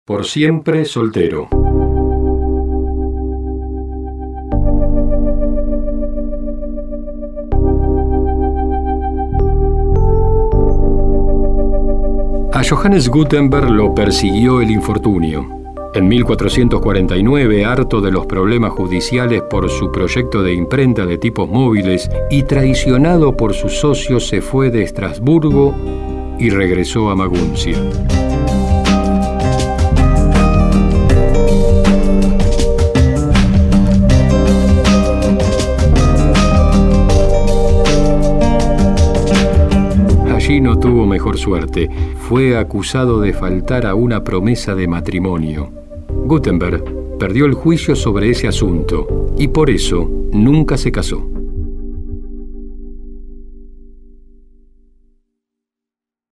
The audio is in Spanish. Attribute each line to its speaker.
Speaker 1: Por siempre soltero. A Johannes Gutenberg lo persiguió el infortunio. En 1449, harto de los problemas judiciales por su proyecto de imprenta de tipos móviles y traicionado por sus socios, se fue de Estrasburgo y regresó a Maguncia. Allí no tuvo mejor suerte. Fue acusado de faltar a una promesa de matrimonio. Gutenberg perdió el juicio sobre ese asunto y por eso nunca se casó.